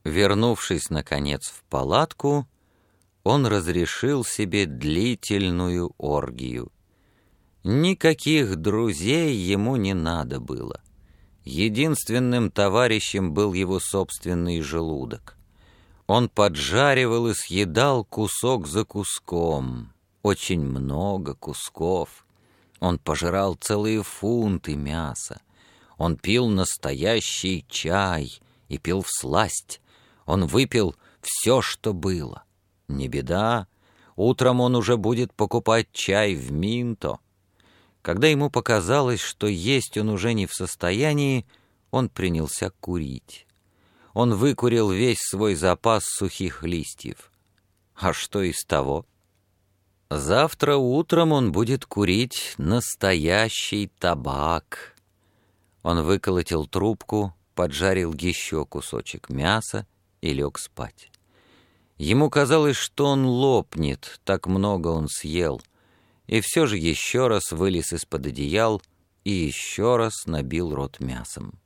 Вернувшись, наконец, в палатку, он разрешил себе длительную оргию. Никаких друзей ему не надо было. Единственным товарищем был его собственный желудок. Он поджаривал и съедал кусок за куском, очень много кусков. Он пожирал целые фунты мяса. Он пил настоящий чай и пил всласть. Он выпил все, что было. Не беда, утром он уже будет покупать чай в Минто. Когда ему показалось, что есть он уже не в состоянии, он принялся курить. Он выкурил весь свой запас сухих листьев. А что из того? Завтра утром он будет курить настоящий табак. Он выколотил трубку, поджарил еще кусочек мяса и лег спать. Ему казалось, что он лопнет, так много он съел, и все же еще раз вылез из-под одеял и еще раз набил рот мясом.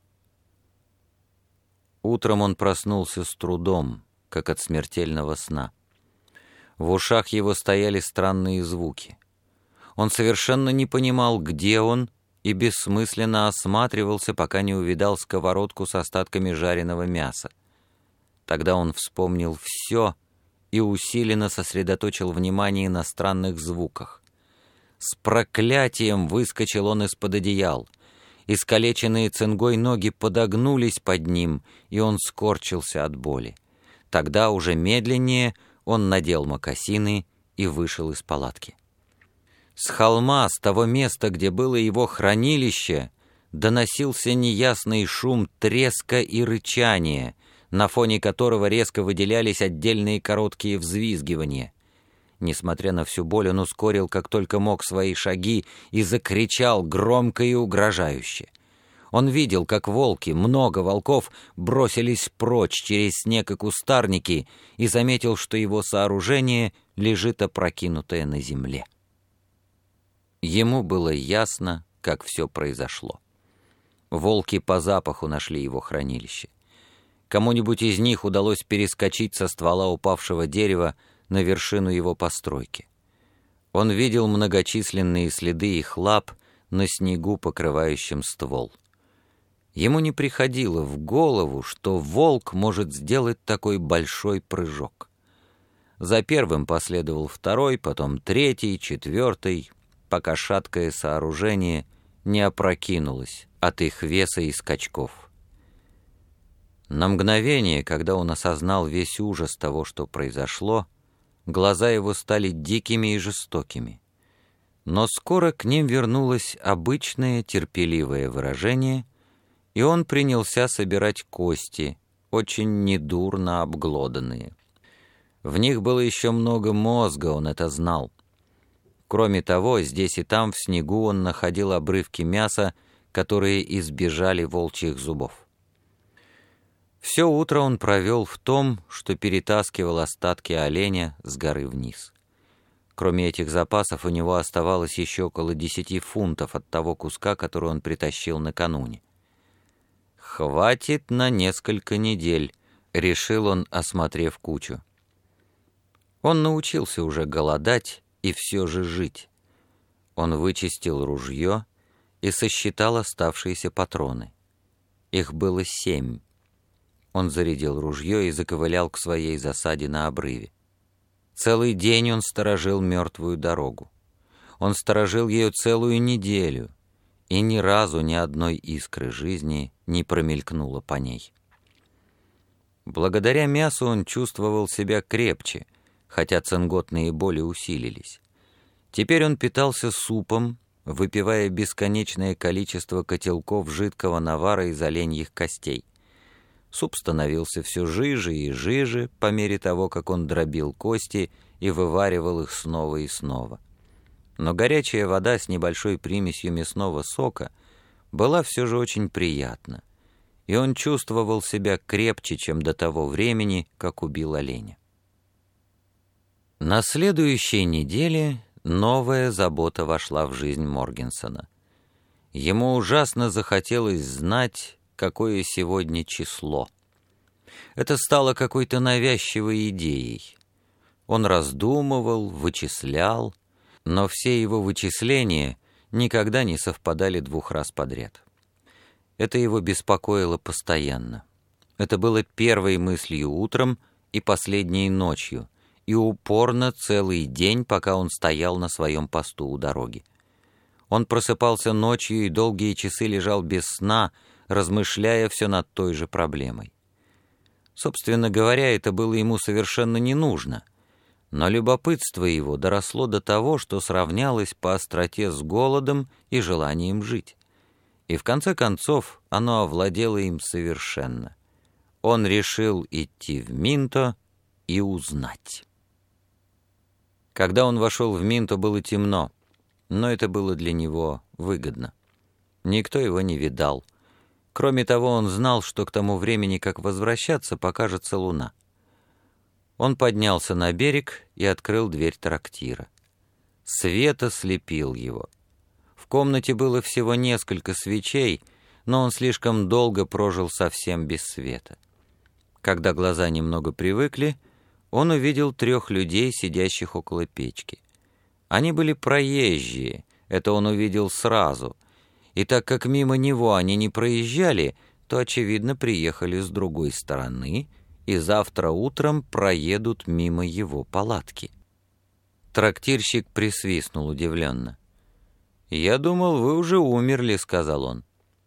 Утром он проснулся с трудом, как от смертельного сна. В ушах его стояли странные звуки. Он совершенно не понимал, где он, и бессмысленно осматривался, пока не увидал сковородку с остатками жареного мяса. Тогда он вспомнил все и усиленно сосредоточил внимание на странных звуках. С проклятием выскочил он из-под одеял. Искалеченные цингой ноги подогнулись под ним, и он скорчился от боли. Тогда уже медленнее он надел мокасины и вышел из палатки. С холма, с того места, где было его хранилище, доносился неясный шум треска и рычания, на фоне которого резко выделялись отдельные короткие взвизгивания. Несмотря на всю боль, он ускорил, как только мог, свои шаги и закричал громко и угрожающе. Он видел, как волки, много волков, бросились прочь через снег и кустарники, и заметил, что его сооружение лежит опрокинутое на земле. Ему было ясно, как все произошло. Волки по запаху нашли его хранилище. Кому-нибудь из них удалось перескочить со ствола упавшего дерева на вершину его постройки. Он видел многочисленные следы их лап на снегу, покрывающем ствол. Ему не приходило в голову, что волк может сделать такой большой прыжок. За первым последовал второй, потом третий, четвертый, пока шаткое сооружение не опрокинулось от их веса и скачков. На мгновение, когда он осознал весь ужас того, что произошло, глаза его стали дикими и жестокими. Но скоро к ним вернулось обычное терпеливое выражение, и он принялся собирать кости, очень недурно обглоданные. В них было еще много мозга, он это знал. Кроме того, здесь и там в снегу он находил обрывки мяса, которые избежали волчьих зубов. Все утро он провел в том, что перетаскивал остатки оленя с горы вниз. Кроме этих запасов у него оставалось еще около 10 фунтов от того куска, который он притащил накануне. «Хватит на несколько недель», — решил он, осмотрев кучу. Он научился уже голодать и все же жить. Он вычистил ружье и сосчитал оставшиеся патроны. Их было 7. Он зарядил ружье и заковылял к своей засаде на обрыве. Целый день он сторожил мертвую дорогу. Он сторожил ее целую неделю, и ни разу ни одной искры жизни не промелькнуло по ней. Благодаря мясу он чувствовал себя крепче, хотя цинготные боли усилились. Теперь он питался супом, выпивая бесконечное количество котелков жидкого навара из оленьих костей. Суп становился все жиже и жиже по мере того, как он дробил кости и вываривал их снова и снова. Но горячая вода с небольшой примесью мясного сока была все же очень приятна, и он чувствовал себя крепче, чем до того времени, как убил оленя. На следующей неделе новая забота вошла в жизнь Моргенсона. Ему ужасно захотелось знать, какое сегодня число. Это стало какой-то навязчивой идеей. Он раздумывал, вычислял, но все его вычисления никогда не совпадали 2 раз подряд. Это его беспокоило постоянно. Это было первой мыслью утром и последней ночью, и упорно целый день, пока он стоял на своем посту у дороги. Он просыпался ночью и долгие часы лежал без сна, размышляя все над той же проблемой. Собственно говоря, это было ему совершенно не нужно, но любопытство его доросло до того, что сравнялось по остроте с голодом и желанием жить. И в конце концов оно овладело им совершенно. Он решил идти в Минто и узнать. Когда он вошел в Минто, было темно, но это было для него выгодно. Никто его не видал. Кроме того, он знал, что к тому времени, как возвращаться, покажется луна. Он поднялся на берег и открыл дверь трактира. Свет ослепил его. В комнате было всего несколько свечей, но он слишком долго прожил совсем без света. Когда глаза немного привыкли, он увидел 3 людей, сидящих около печки. Они были проезжие, это он увидел сразу, и так как мимо него они не проезжали, то, очевидно, приехали с другой стороны и завтра утром проедут мимо его палатки. Трактирщик присвистнул удивленно. «Я думал, вы уже умерли», — сказал он.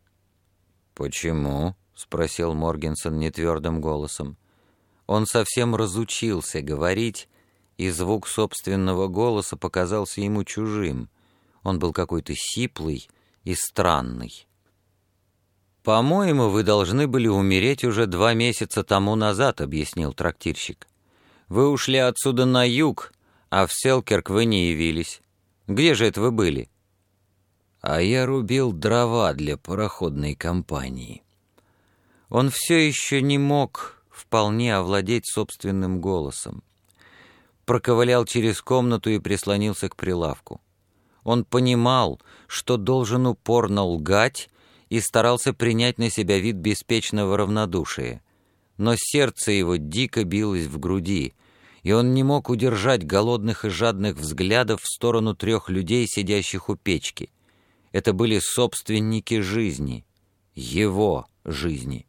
«Почему?» — спросил Моргенсон нетвердым голосом. Он совсем разучился говорить, и звук собственного голоса показался ему чужим. Он был какой-то сиплый и странный. «По-моему, вы должны были умереть уже 2 месяца тому назад», — объяснил трактирщик. «Вы ушли отсюда на юг, а в Селкерк вы не явились. Где же это вы были?» «А я рубил дрова для пароходной компании». Он все еще не мог вполне овладеть собственным голосом. Проковылял через комнату и прислонился к прилавку. Он понимал, что должен упорно лгать, и старался принять на себя вид беспечного равнодушия. Но сердце его дико билось в груди, и он не мог удержать голодных и жадных взглядов в сторону 3 людей, сидящих у печки. Это были собственники жизни, его жизни.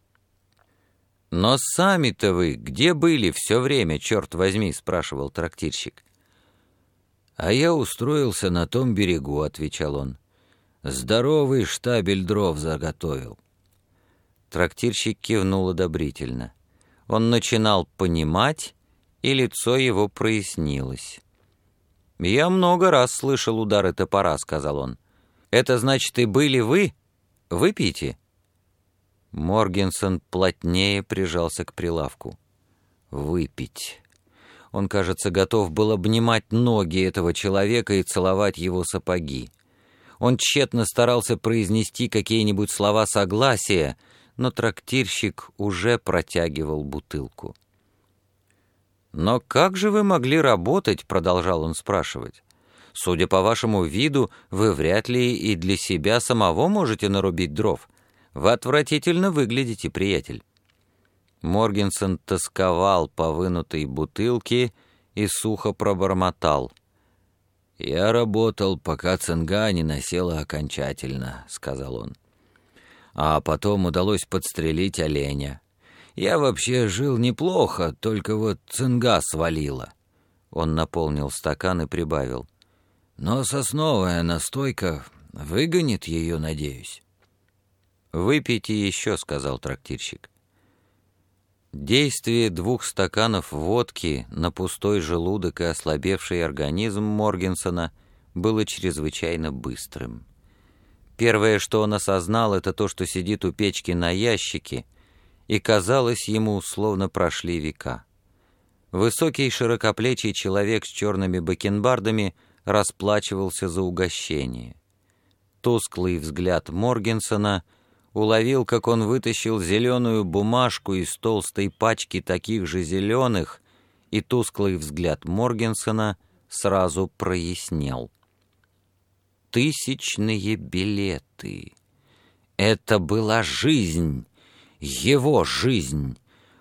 «Но сами-то вы где были все время, черт возьми?» — спрашивал трактирщик. «А я устроился на том берегу», — отвечал он. «Здоровый штабель дров заготовил». Трактирщик кивнул одобрительно. Он начинал понимать, и лицо его прояснилось. «Я много раз слышал удары топора», — сказал он. «Это значит, и были вы? Выпейте». Моргенсон плотнее прижался к прилавку. «Выпить». Он, кажется, готов был обнимать ноги этого человека и целовать его сапоги. Он тщетно старался произнести какие-нибудь слова согласия, но трактирщик уже протягивал бутылку. «Но как же вы могли работать?» — продолжал он спрашивать. «Судя по вашему виду, вы вряд ли и для себя самого можете нарубить дров. Вы отвратительно выглядите, приятель». Моргенсон тосковал по вынутой бутылке и сухо пробормотал. «Я работал, пока цинга не насела окончательно», — сказал он. «А потом удалось подстрелить оленя. Я вообще жил неплохо, только вот цинга свалила». Он наполнил стакан и прибавил. «Но сосновая настойка выгонит ее, надеюсь». «Выпейте еще», — сказал трактирщик. Действие 2 стаканов водки на пустой желудок и ослабевший организм Моргенсона было чрезвычайно быстрым. Первое, что он осознал, это то, что сидит у печки на ящике, и казалось ему, словно прошли века. Высокий широкоплечий человек с черными бакенбардами расплачивался за угощение. Тусклый взгляд Моргенсона уловил, как он вытащил зеленую бумажку из толстой пачки таких же зеленых, и тусклый взгляд Моргенсона сразу прояснел. 1000 билеты. Это была жизнь, его жизнь.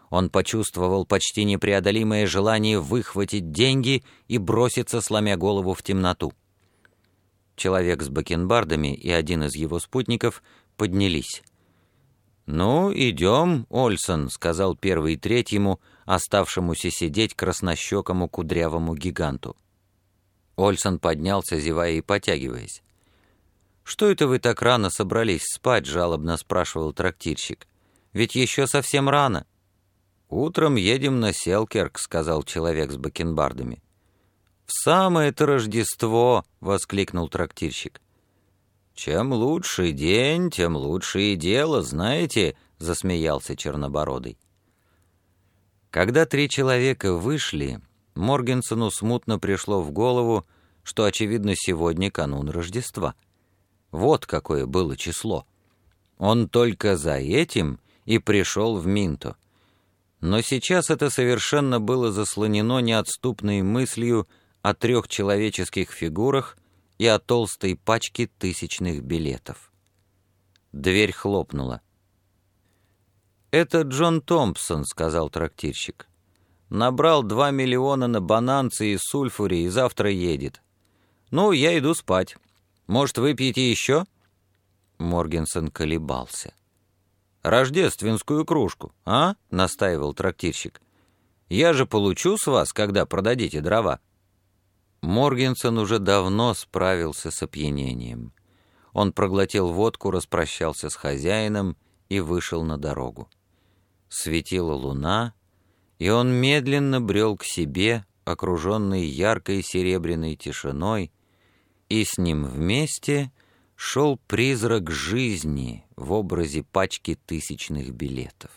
Он почувствовал почти непреодолимое желание выхватить деньги и броситься, сломя голову, в темноту. Человек с бакенбардами и один из его спутников поднялись. «Ну, идем, Ольсон», — сказал первый третьему, оставшемуся сидеть краснощекому кудрявому гиганту. Ольсон поднялся, зевая и потягиваясь. «Что это вы так рано собрались спать?» — жалобно спрашивал трактирщик. «Ведь еще совсем рано». «Утром едем на Селкерк», — сказал человек с бакенбардами. «В самое-то Рождество!» — воскликнул трактирщик. «Чем лучше день, тем лучше и дело, знаете», — засмеялся Чернобородый. Когда три человека вышли, Моргенсону смутно пришло в голову, что, очевидно, сегодня канун Рождества. Вот какое было число. Он только за этим и пришел в Минто. Но сейчас это совершенно было заслонено неотступной мыслью о 3 человеческих фигурах и о толстой пачке тысячных билетов. Дверь хлопнула. «Это Джон Томпсон», — сказал трактирщик. «Набрал 2 миллиона на бананцы и сульфуре и завтра едет. Ну, я иду спать. Может, выпьете еще?» Моргенсон колебался. «Рождественскую кружку, а?» — настаивал трактирщик. «Я же получу с вас, когда продадите дрова». Моргенсон уже давно справился с опьянением. Он проглотил водку, распрощался с хозяином и вышел на дорогу. Светила луна, и он медленно брел к себе, окруженный яркой серебряной тишиной, и с ним вместе шел призрак жизни в образе пачки тысячных билетов.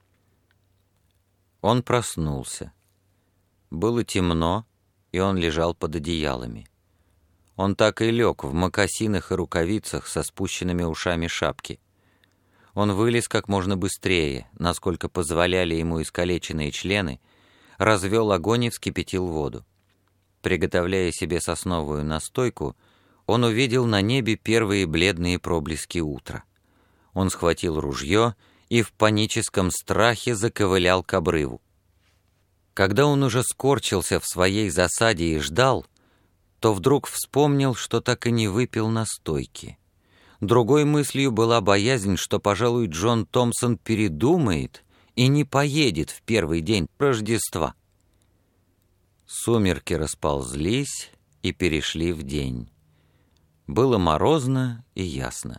Он проснулся. Было темно, и он лежал под одеялами. Он так и лег в мокасинах и рукавицах со спущенными ушами шапки. Он вылез как можно быстрее, насколько позволяли ему искалеченные члены, развел огонь и вскипятил воду. Приготовляя себе сосновую настойку, он увидел на небе первые бледные проблески утра. Он схватил ружье и в паническом страхе заковылял к обрыву. Когда он уже скорчился в своей засаде и ждал, то вдруг вспомнил, что так и не выпил настойки. Другой мыслью была боязнь, что, пожалуй, Джон Томпсон передумает и не поедет в первый день Рождества. Сумерки расползлись и перешли в день. Было морозно и ясно.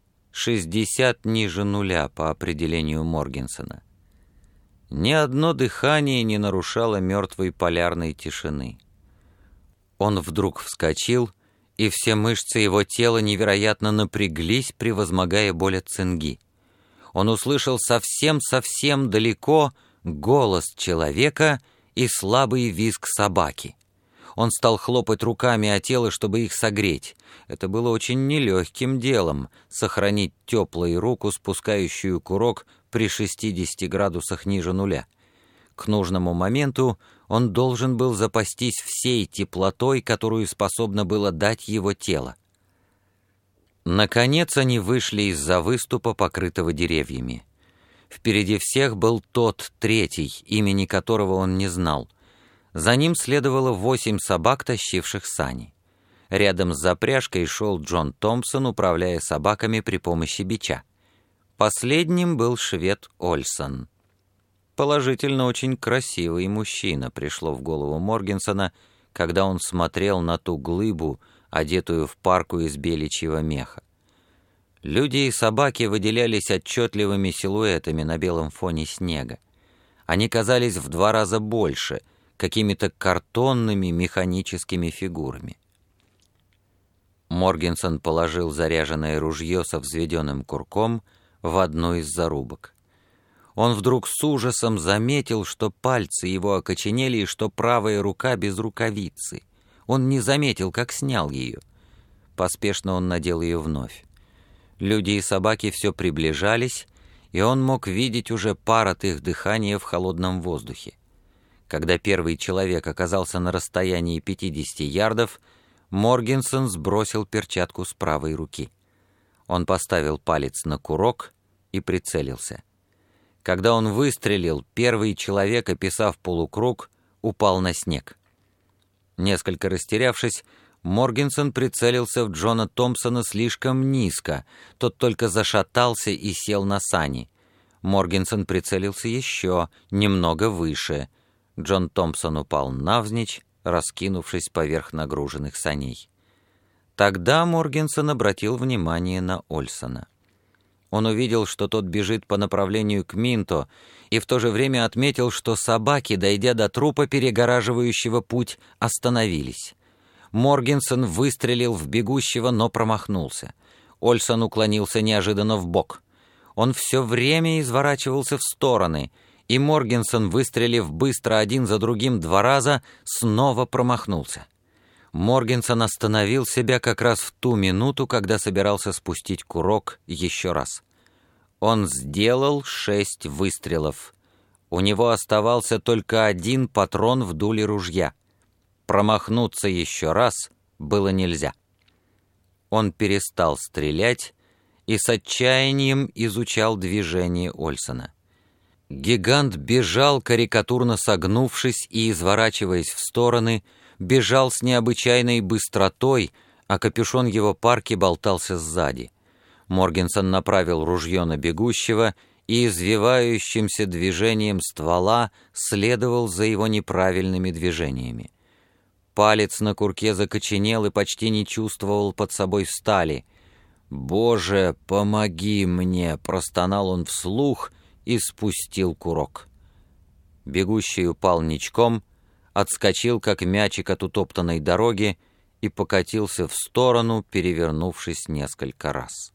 60 ниже нуля по определению Моргенсона. Ни одно дыхание не нарушало мертвой полярной тишины. Он вдруг вскочил, и все мышцы его тела невероятно напряглись, превозмогая боль от цинги. Он услышал совсем-совсем далеко голос человека и слабый визг собаки. Он стал хлопать руками о тело, чтобы их согреть. Это было очень нелегким делом — сохранить теплую руку, спускающую курок при 60 градусах ниже нуля. К нужному моменту он должен был запастись всей теплотой, которую способно было дать его тело. Наконец они вышли из-за выступа, покрытого деревьями. Впереди всех был тот третий, имени которого он не знал. За ним следовало 8 собак, тащивших сани. Рядом с запряжкой шел Джон Томпсон, управляя собаками при помощи бича. Последним был швед Ольсон. Положительно очень красивый мужчина, пришло в голову Моргенсона, когда он смотрел на ту глыбу, одетую в парку из беличьего меха. Люди и собаки выделялись отчетливыми силуэтами на белом фоне снега. Они казались в 2 раза больше, какими-то картонными механическими фигурами. Моргенсон положил заряженное ружье со взведенным курком в одну из зарубок. Он вдруг с ужасом заметил, что пальцы его окоченели и что правая рука без рукавицы. Он не заметил, как снял ее. Поспешно он надел ее вновь. Люди и собаки все приближались, и он мог видеть уже пар от их дыхания в холодном воздухе. Когда первый человек оказался на расстоянии 50 ярдов, Моргенсон сбросил перчатку с правой руки. Он поставил палец на курок и прицелился. Когда он выстрелил, первый человек, описав полукруг, упал на снег. Несколько растерявшись, Моргенсон прицелился в Джона Томпсона слишком низко, тот только зашатался и сел на сани. Моргенсон прицелился еще, немного выше. Джон Томпсон упал навзничь, раскинувшись поверх нагруженных саней. Тогда Моргенсон обратил внимание на Ольсона. Он увидел, что тот бежит по направлению к Минто, и в то же время отметил, что собаки, дойдя до трупа, перегораживающего путь, остановились. Моргенсон выстрелил в бегущего, но промахнулся. Ольсон уклонился неожиданно вбок. Он все время изворачивался в стороны, и Моргенсон, выстрелив быстро один за другим 2 раза, снова промахнулся. Моргенсон остановил себя как раз в ту минуту, когда собирался спустить курок еще раз. Он сделал 6 выстрелов. У него оставался только 1 патрон в дуле ружья. Промахнуться еще раз было нельзя. Он перестал стрелять и с отчаянием изучал движение Ольсона. Гигант бежал, карикатурно согнувшись и изворачиваясь в стороны, бежал с необычайной быстротой, а капюшон его парки болтался сзади. Моргенсон направил ружье на бегущего и извивающимся движением ствола следовал за его неправильными движениями. Палец на курке закоченел и почти не чувствовал под собой стали. «Боже, помоги мне!» — простонал он вслух и спустил курок. Бегущий упал ничком, отскочил, как мячик от утоптанной дороги, и покатился в сторону, перевернувшись несколько раз.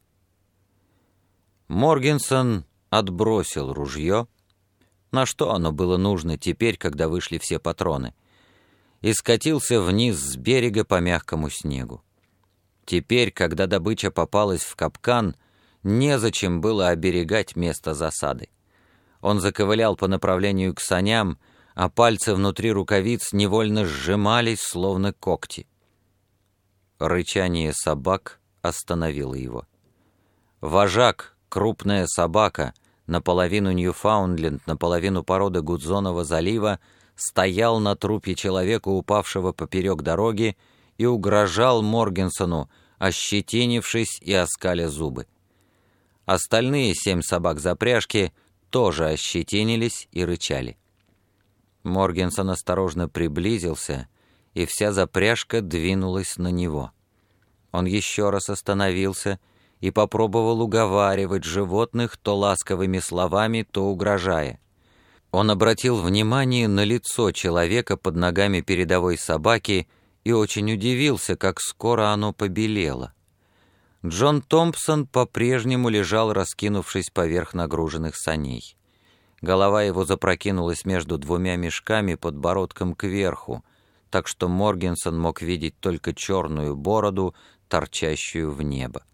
Моргенсон отбросил ружье, на что оно было нужно теперь, когда вышли все патроны, и скатился вниз с берега по мягкому снегу. Теперь, когда добыча попалась в капкан, незачем было оберегать место засады. Он заковылял по направлению к саням, а пальцы внутри рукавиц невольно сжимались, словно когти. Рычание собак остановило его. Вожак, крупная собака, наполовину Ньюфаундленд, наполовину порода Гудзонова залива, стоял на трупе человека, упавшего поперек дороги, и угрожал Моргенсону, ощетинившись и оскаля зубы. Остальные 7 собак запряжки тоже ощетинились и рычали. Моргенсон осторожно приблизился, и вся запряжка двинулась на него. Он еще раз остановился и попробовал уговаривать животных то ласковыми словами, то угрожая. Он обратил внимание на лицо человека под ногами передовой собаки и очень удивился, как скоро оно побелело. Джон Томпсон по-прежнему лежал, раскинувшись поверх нагруженных саней. Голова его запрокинулась между 2 мешками подбородком кверху, так что Моргенсон мог видеть только черную бороду, торчащую в небо.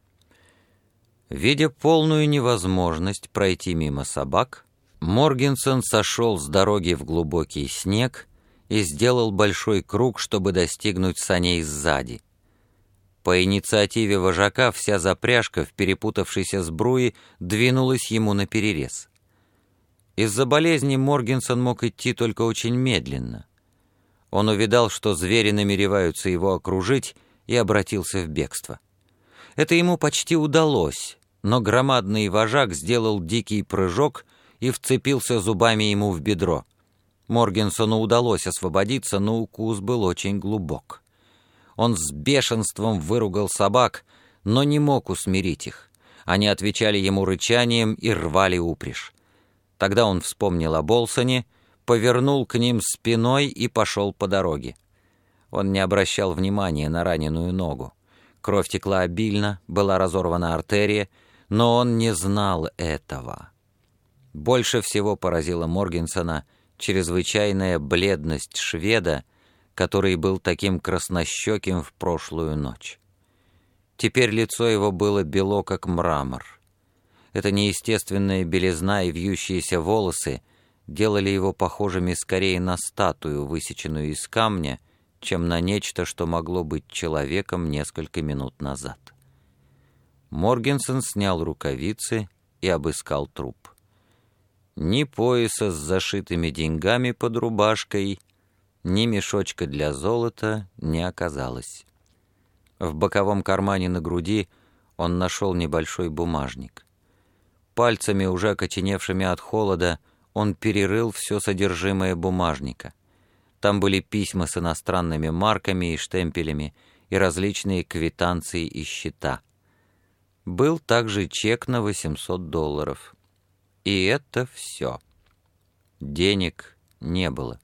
Видя полную невозможность пройти мимо собак, Моргенсон сошел с дороги в глубокий снег и сделал большой круг, чтобы достигнуть саней сзади. По инициативе вожака вся запряжка в перепутавшейся сбруе двинулась ему наперерез. Из-за болезни Моргенсон мог идти только очень медленно. Он увидал, что звери намереваются его окружить, и обратился в бегство. Это ему почти удалось, но громадный вожак сделал дикий прыжок и вцепился зубами ему в бедро. Моргенсону удалось освободиться, но укус был очень глубок. Он с бешенством выругал собак, но не мог усмирить их. Они отвечали ему рычанием и рвали упряжь. Тогда он вспомнил об Олсоне, повернул к ним спиной и пошел по дороге. Он не обращал внимания на раненую ногу. Кровь текла обильно, была разорвана артерия, но он не знал этого. Больше всего поразила Моргенсона чрезвычайная бледность шведа, который был таким краснощеким в прошлую ночь. Теперь лицо его было бело, как мрамор. Эта неестественная белизна и вьющиеся волосы делали его похожими скорее на статую, высеченную из камня, чем на нечто, что могло быть человеком несколько минут назад. Моргенсон снял рукавицы и обыскал труп. Ни пояса с зашитыми деньгами под рубашкой, ни мешочка для золота не оказалось. В боковом кармане на груди он нашел небольшой бумажник. Пальцами, уже окоченевшими от холода, он перерыл все содержимое бумажника. Там были письма с иностранными марками и штемпелями и различные квитанции и счета. Был также чек на $800. И это все. Денег не было.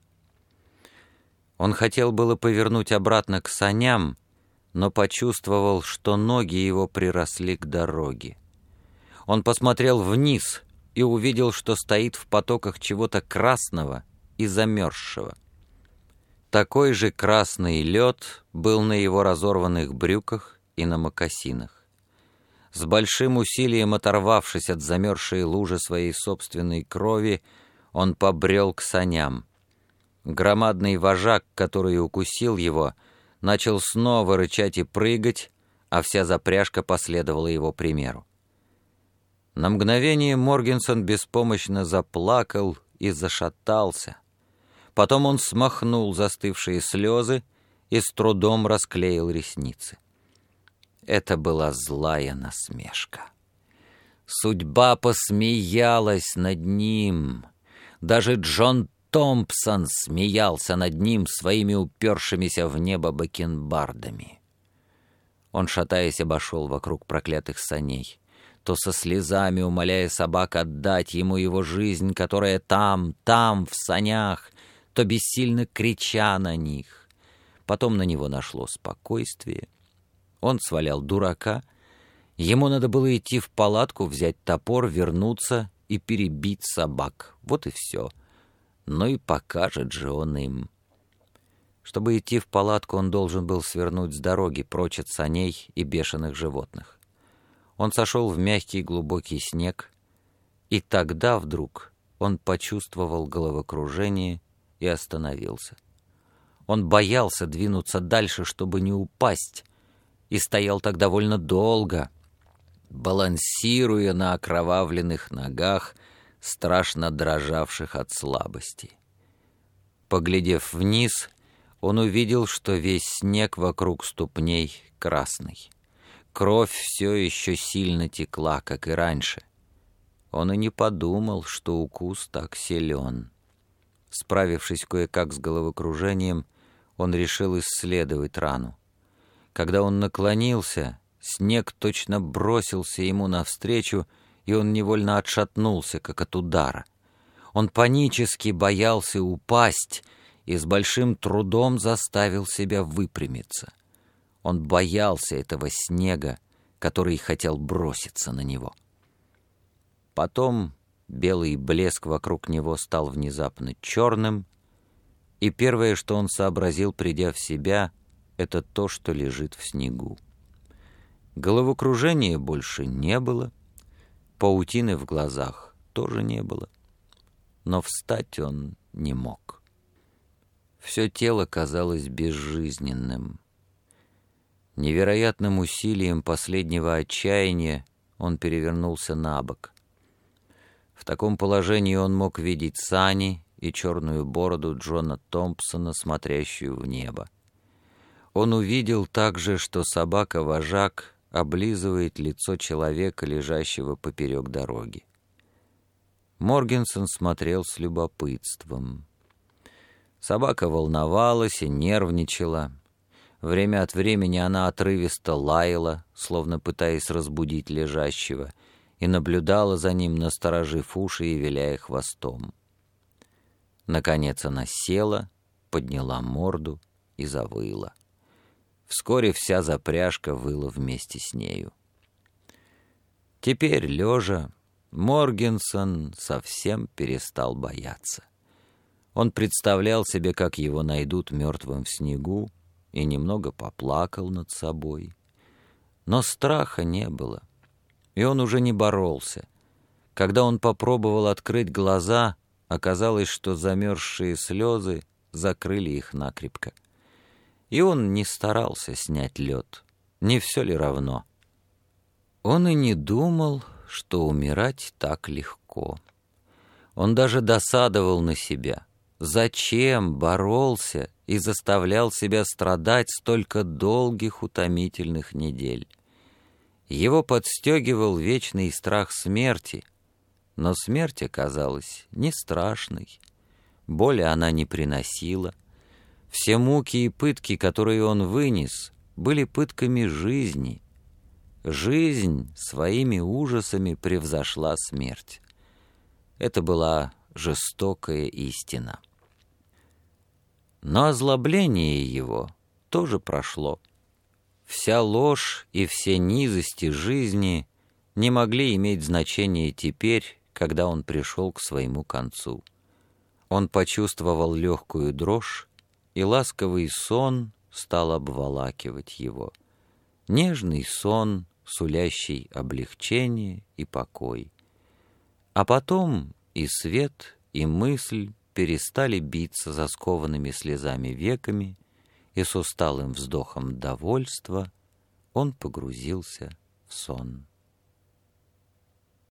Он хотел было повернуть обратно к саням, но почувствовал, что ноги его приросли к дороге. Он посмотрел вниз и увидел, что стоит в потоках чего-то красного и замерзшего. Такой же красный лед был на его разорванных брюках и на мокасинах. С большим усилием оторвавшись от замерзшей лужи своей собственной крови, он побрел к саням. Громадный вожак, который укусил его, начал снова рычать и прыгать, а вся запряжка последовала его примеру. На мгновение Моргенсон беспомощно заплакал и зашатался. Потом он смахнул застывшие слезы и с трудом расклеил ресницы. Это была злая насмешка. Судьба посмеялась над ним. Даже Джон Томпсон смеялся над ним своими упершимися в небо бакенбардами. Он, шатаясь, обошел вокруг проклятых саней, то со слезами умоляя собак отдать ему его жизнь, которая там, в санях, то бессильно крича на них. Потом на него нашло спокойствие. Он свалял дурака. Ему надо было идти в палатку, взять топор, вернуться и перебить собак. Вот и все. Ну и покажет же он им. Чтобы идти в палатку, он должен был свернуть с дороги прочь от саней и бешеных животных. Он сошел в мягкий глубокий снег, и тогда вдруг он почувствовал головокружение и остановился. Он боялся двинуться дальше, чтобы не упасть, и стоял так довольно долго, балансируя на окровавленных ногах, страшно дрожавших от слабости. Поглядев вниз, он увидел, что весь снег вокруг ступней красный. Кровь все еще сильно текла, как и раньше. Он и не подумал, что укус так силен. Справившись кое-как с головокружением, он решил исследовать рану. Когда он наклонился, снег точно бросился ему навстречу, и он невольно отшатнулся, как от удара. Он панически боялся упасть и с большим трудом заставил себя выпрямиться. Он боялся этого снега, который хотел броситься на него. Потом белый блеск вокруг него стал внезапно черным, и первое, что он сообразил, придя в себя, это то, что лежит в снегу. Головокружения больше не было, паутины в глазах тоже не было, но встать он не мог. Все тело казалось безжизненным. Невероятным усилием последнего отчаяния он перевернулся на бок. В таком положении он мог видеть сани и черную бороду Джона Томпсона, смотрящую в небо. Он увидел также, что собака-вожак облизывает лицо человека, лежащего поперек дороги. Моргенсон смотрел с любопытством. Собака волновалась и нервничала. Время от времени она отрывисто лаяла, словно пытаясь разбудить лежащего, и наблюдала за ним, насторожив уши и виляя хвостом. Наконец она села, подняла морду и завыла. Вскоре вся запряжка выла вместе с нею. Теперь, лежа, Моргенсон совсем перестал бояться. Он представлял себе, как его найдут мертвым в снегу, и немного поплакал над собой. Но страха не было, и он уже не боролся. Когда он попробовал открыть глаза, оказалось, что замерзшие слезы закрыли их накрепко. И он не старался снять лед, не все ли равно. Он и не думал, что умирать так легко. Он даже досадовал на себя. Зачем боролся и заставлял себя страдать столько долгих утомительных недель? Его подстегивал вечный страх смерти, но смерть оказалась не страшной. Боли она не приносила. Все муки и пытки, которые он вынес, были пытками жизни. Жизнь своими ужасами превзошла смерть. Это была жестокая истина. Но озлобление его тоже прошло. Вся ложь и все низости жизни не могли иметь значения теперь, когда он пришел к своему концу. Он почувствовал легкую дрожь, и ласковый сон стал обволакивать его. Нежный сон, сулящий облегчение и покой. А потом и свет, и мысль перестали биться за скованными слезами веками, и с усталым вздохом довольства он погрузился в сон.